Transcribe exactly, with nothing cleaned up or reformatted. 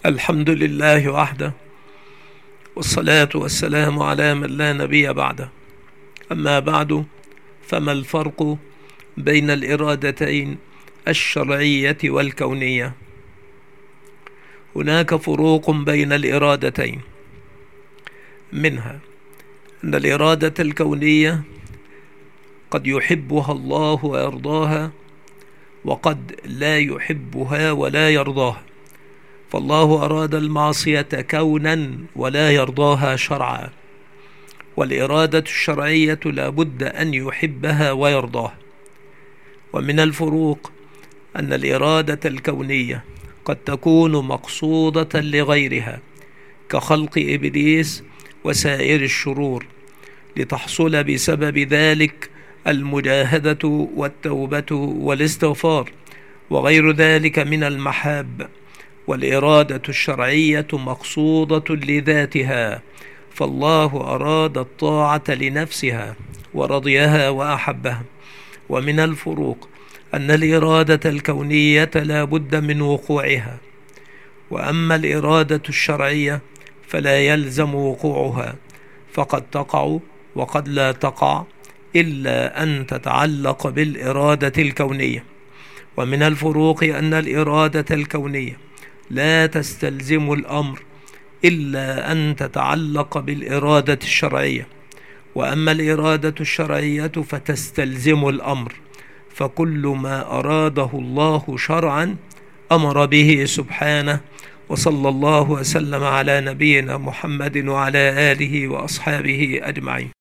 الحمد لله وحده، والصلاة والسلام على من لا نبي بعده. أما بعد، فما الفرق بين الإرادتين الشرعية والكونية؟ هناك فروق بين الإرادتين، منها أن الإرادة الكونية قد يحبها الله ويرضاها، وقد لا يحبها ولا يرضاها، فالله أراد المعصية كونا ولا يرضاها شرعا، والإرادة الشرعية لا بد أن يحبها ويرضاها. ومن الفروق أن الإرادة الكونية قد تكون مقصودة لغيرها، كخلق إبليس وسائر الشرور، لتحصل بسبب ذلك المجاهدة والتوبة والاستغفار وغير ذلك من المحاب. والإرادة الشرعية مقصودة لذاتها، فالله أراد الطاعة لنفسها ورضيها وأحبها. ومن الفروق أن الإرادة الكونية لا بد من وقوعها، وأما الإرادة الشرعية فلا يلزم وقوعها، فقد تقع وقد لا تقع إلا أن تتعلق بالإرادة الكونية. ومن الفروق أن الإرادة الكونية لا تستلزم الأمر إلا أن تتعلق بالإرادة الشرعية، وأما الإرادة الشرعية فتستلزم الأمر، فكل ما أراده الله شرعا أمر به سبحانه. وصلى الله وسلم على نبينا محمد وعلى آله وأصحابه أجمعين.